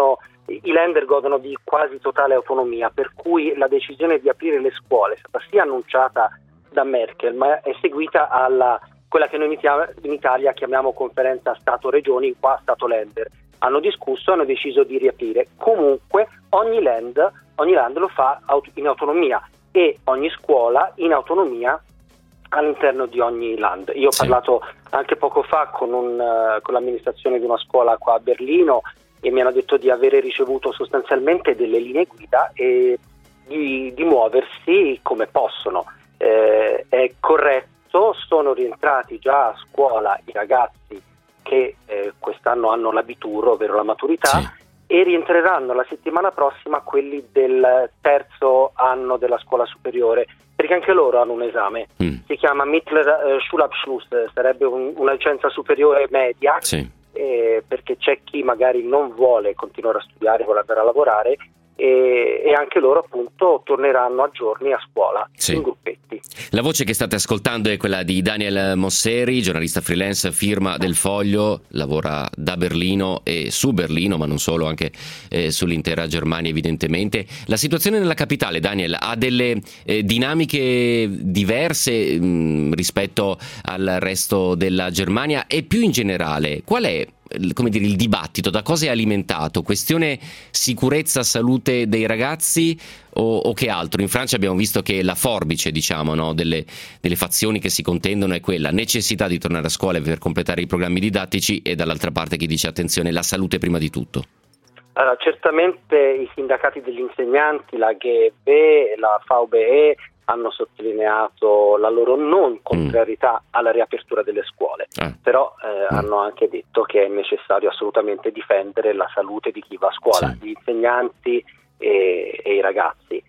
i Länder godono di quasi totale autonomia, per cui la decisione di aprire le scuole è stata sì annunciata da Merkel, ma è seguita alla quella che noi in Italia chiamiamo conferenza Stato-Regioni, qua Stato-Länder. Hanno discusso, hanno deciso di riaprire. Comunque ogni land lo fa in autonomia e ogni scuola in autonomia all'interno di ogni land. Io ho parlato anche poco fa con l'amministrazione di una scuola qua a Berlino e mi hanno detto di avere ricevuto sostanzialmente delle linee guida e di muoversi come possono. È corretto, sono rientrati già a scuola i ragazzi che quest'anno hanno l'abitur, ovvero la maturità, e rientreranno la settimana prossima quelli del 3° anno della scuola superiore, perché anche loro hanno un esame. Si chiama Mittler Schulabschluss, sarebbe una licenza superiore media, perché c'è chi magari non vuole continuare a studiare, vuole andare a lavorare, e anche loro appunto torneranno a giorni a scuola in gruppetti. La voce che state ascoltando è quella di Daniel Mosseri, giornalista freelance, firma del Foglio, lavora da Berlino e su Berlino, ma non solo, anche sull'intera Germania evidentemente. La situazione nella capitale, Daniel, ha delle dinamiche diverse rispetto al resto della Germania, e più in generale qual è il dibattito, da cosa è alimentato? Questione sicurezza, salute dei ragazzi o che altro? In Francia abbiamo visto che la forbice, delle fazioni che si contendono è quella necessità di tornare a scuola per completare i programmi didattici, e dall'altra parte chi dice attenzione, la salute prima di tutto. Allora, certamente i sindacati degli insegnanti, la GEB e la VBE hanno sottolineato la loro non contrarietà alla riapertura delle scuole, però hanno anche detto che è necessario assolutamente difendere la salute di chi va a scuola, gli insegnanti e i ragazzi.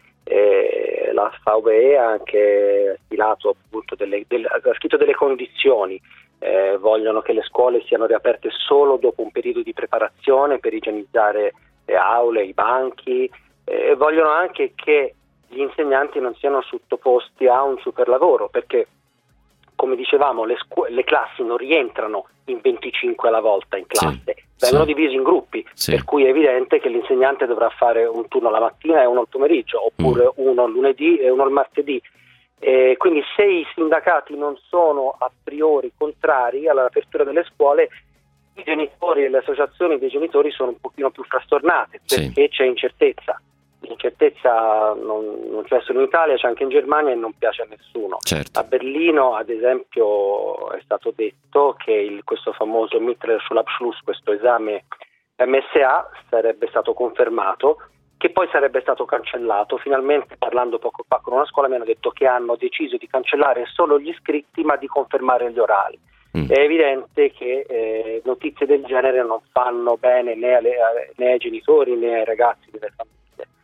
La VBE ha anche stilato appunto ha scritto delle condizioni, vogliono che le scuole siano riaperte solo dopo un periodo di preparazione per igienizzare le aule, i banchi, vogliono anche che gli insegnanti non siano sottoposti a un superlavoro, perché come dicevamo le classi non rientrano in 25 alla volta in classe, vengono divisi in gruppi, per cui è evidente che l'insegnante dovrà fare un turno la mattina e uno al pomeriggio, oppure uno il lunedì e uno il martedì. Quindi se i sindacati non sono a priori contrari all'apertura delle scuole, i genitori e le associazioni dei genitori sono un pochino più frastornate, perché c'è incertezza. L'incertezza non c'è solo in Italia, c'è anche in Germania e non piace a nessuno. A Berlino, ad esempio, è stato detto che questo famoso Mittlerer Schulabschluss, questo esame MSA, sarebbe stato confermato, che poi sarebbe stato cancellato. Finalmente, parlando poco fa con una scuola, mi hanno detto che hanno deciso di cancellare solo gli iscritti ma di confermare gli orali. È evidente che notizie del genere non fanno bene né ai genitori né ai ragazzi delle famiglie.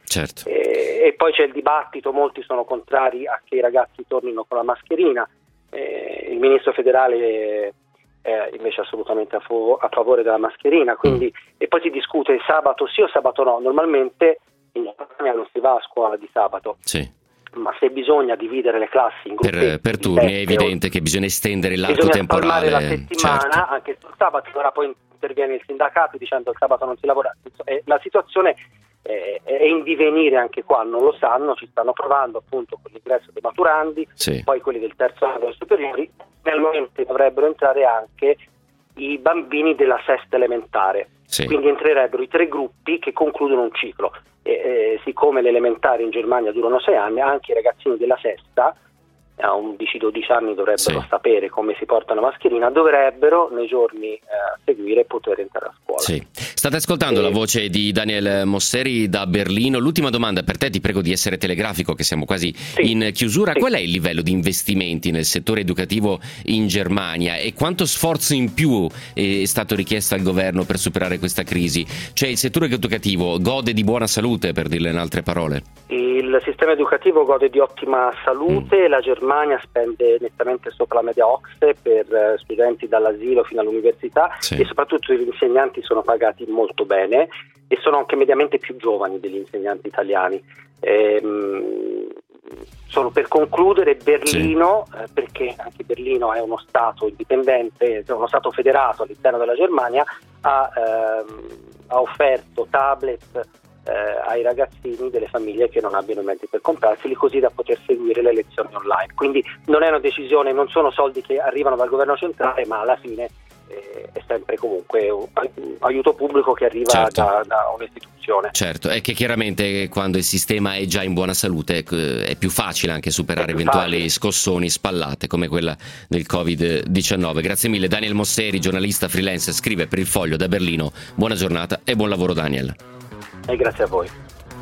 E poi c'è il dibattito, molti sono contrari a che i ragazzi tornino con la mascherina, il ministro federale è invece assolutamente a favore della mascherina, quindi, e poi si discute sabato sì o sabato no. Normalmente in Germania non si va a scuola di sabato, ma se bisogna dividere le classi in gruppi per turni è evidente che bisogna estendere l'arco temporale, la settimana anche sul sabato. Ora poi interviene il sindacato dicendo che il sabato non si lavora, la situazione è in divenire anche qua, non lo sanno, ci stanno provando appunto con l'ingresso dei maturandi, poi quelli del terzo anno dei superiori. Nel momento dovrebbero entrare anche i bambini della sesta elementare, quindi entrerebbero i 3 gruppi che concludono un ciclo, siccome le elementari in Germania durano 6 anni, anche i ragazzini della sesta a 11-12 anni dovrebbero sapere come si porta la mascherina, dovrebbero nei giorni a seguire poter entrare a scuola. State ascoltando la voce di Daniel Mosseri da Berlino. L'ultima domanda per te, ti prego di essere telegrafico che siamo quasi in chiusura. Qual è il livello di investimenti nel settore educativo in Germania e quanto sforzo in più è stato richiesto al governo per superare questa crisi? Cioè il settore educativo gode di buona salute, per dirle in altre parole? Il sistema educativo gode di ottima salute, la Germania spende nettamente sopra la media OCSE per studenti dall'asilo fino all'università e soprattutto gli insegnanti sono pagati molto bene e sono anche mediamente più giovani degli insegnanti italiani. Solo per concludere, Berlino, perché anche Berlino è uno stato indipendente, uno stato federato all'interno della Germania, ha offerto tablet ai ragazzini delle famiglie che non abbiano i mezzi per comprarseli, così da poter seguire le lezioni online. Quindi non è una decisione, non sono soldi che arrivano dal governo centrale, ma alla fine è sempre comunque un aiuto pubblico che arriva da un'istituzione. È che chiaramente quando il sistema è già in buona salute è più facile anche superare eventuali scossoni, spallate come quella del Covid-19. Grazie mille Daniel Mosseri, giornalista freelance, scrive per Il Foglio da Berlino. Buona giornata e buon lavoro Daniel. E grazie a voi.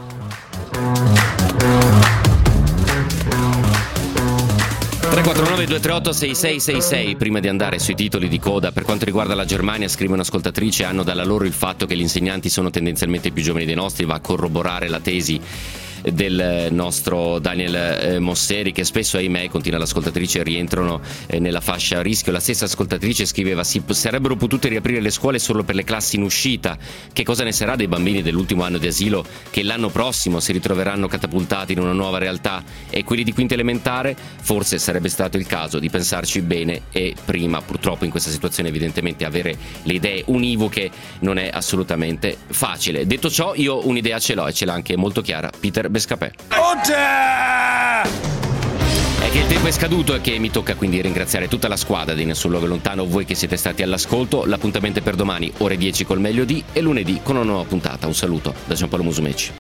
349-238-6666. Prima di andare sui titoli di coda, per quanto riguarda la Germania, scrive un'ascoltatrice, hanno dalla loro il fatto che gli insegnanti sono tendenzialmente più giovani dei nostri, va a corroborare la tesi del nostro Daniel Mosseri, che spesso, ahimè, continua l'ascoltatrice, rientrano nella fascia a rischio. La stessa ascoltatrice scriveva: si sarebbero potute riaprire le scuole solo per le classi in uscita. Che cosa ne sarà dei bambini dell'ultimo anno di asilo che l'anno prossimo si ritroveranno catapultati in una nuova realtà? E quelli di quinta elementare? Forse sarebbe stato il caso di pensarci bene e prima. Purtroppo in questa situazione evidentemente avere le idee univoche non è assolutamente facile. Detto ciò, io un'idea ce l'ho, e ce l'ha anche molto chiara Peter Bescapè. È che il tempo è scaduto e che mi tocca quindi ringraziare tutta la squadra di Nessun Luogo Lontano, voi che siete stati all'ascolto. L'appuntamento è per domani, ore 10 col meglio di, e lunedì con una nuova puntata. Un saluto da Giampaolo Musumeci.